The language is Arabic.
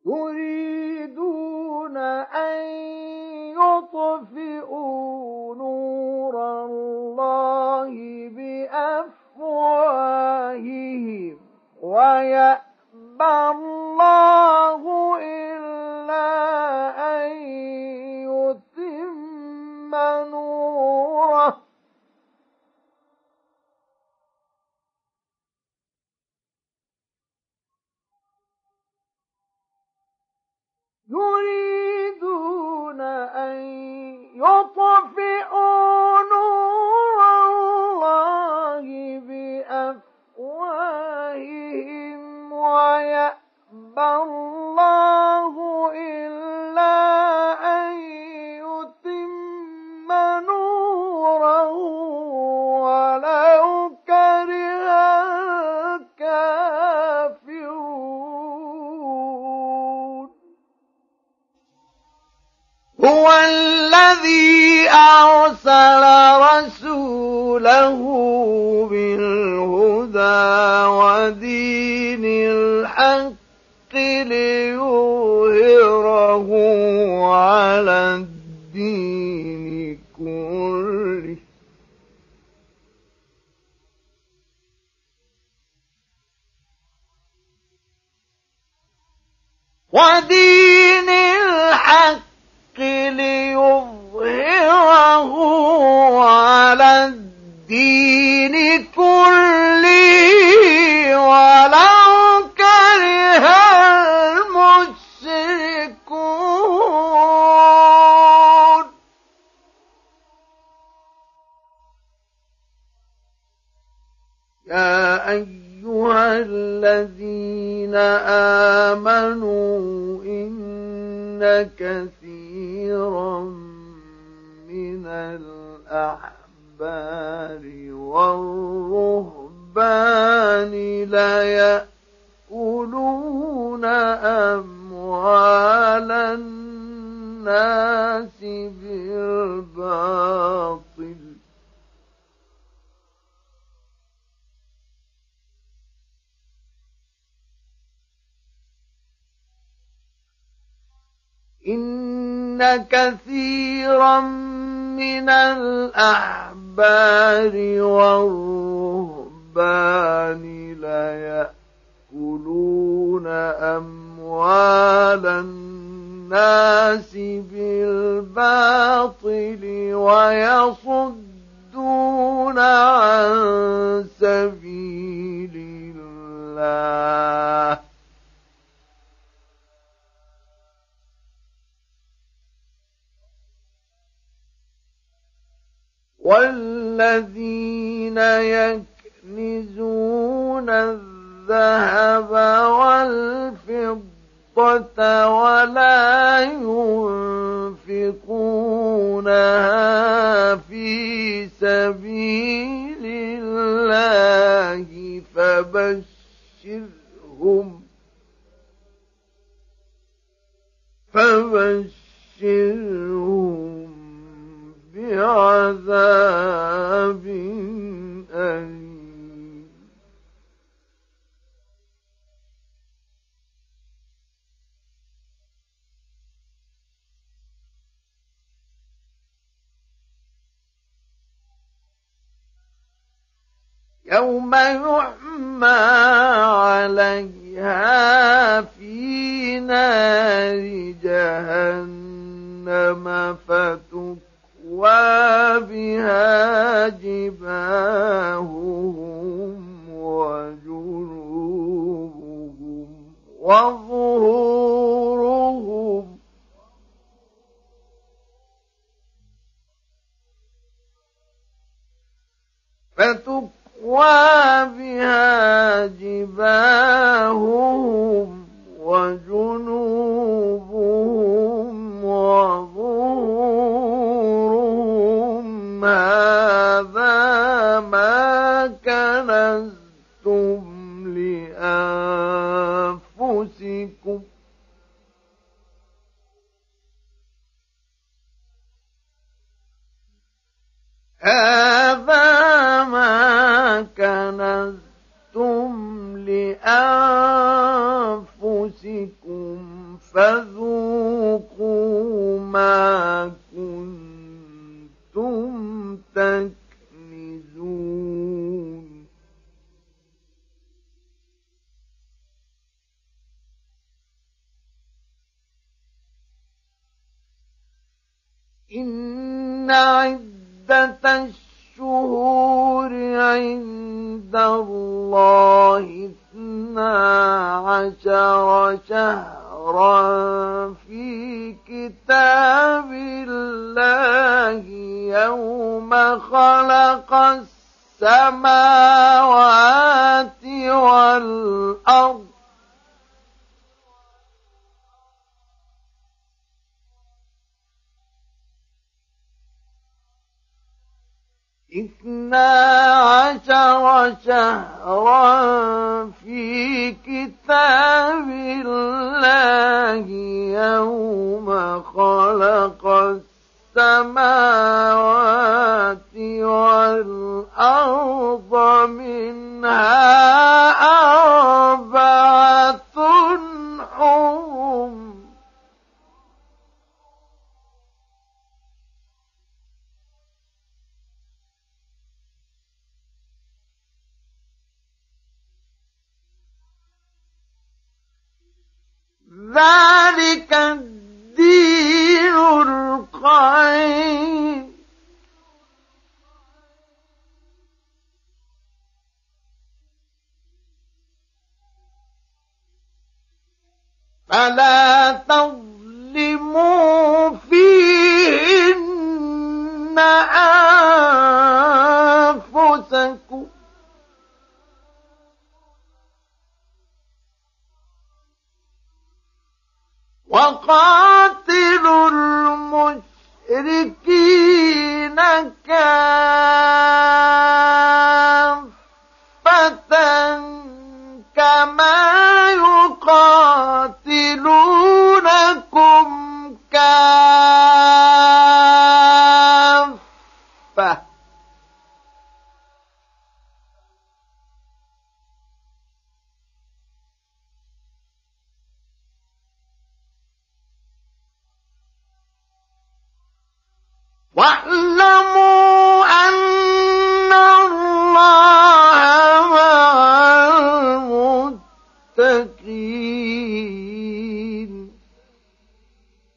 يريدون أن يطفئوا نور الله بأفواههم ويأبى الله إلا أن يتم نوره يريدون أن يطفئوا نور الله بأفواههم ويأبى الله إلا أن يتم نوره ولو كره الكافرون. هو الذي أرسل رسوله بالهدى ودين الحق ليظهره على الدين كله ودين الحق ليظهره على الدين كله ولو كره المشركون. يا أيها الذين آمنوا إن كثيرا من الأحبار والرهبان ليأكلون أموال الناس بالباطل إن كثيرا من الأحبار والرهبان ليأكلون أموال الناس بالباطل ويصدون عن سبيل الله والذين يكنزون الذهب والفضة ولا ينفقونها في سبيل الله فبشرهم بعذاب أليم. يوم يحمى عليها في نار جهنم فتكوى بها جباههم وجنوبهم وظهورهم بها جباههم وجنوبهم وظهورهم هذا ما كنزتم لأنفسكم هذا ما كنزتم لأنفسكم ربكم فذوقوا ما كنتم تكنزون إن عدة الشهور عند الله 12 شهرا في كتاب الله يوم خلق السماوات والأرض شهرا في كتاب الله يوم خلق السماوات والأرض منها 4 حرم ذلك الدين القيم فلا تظلموا فيهن أنفسكم وقاتلوا المشركين كافة كما يقاتلونكم كافة واعلموا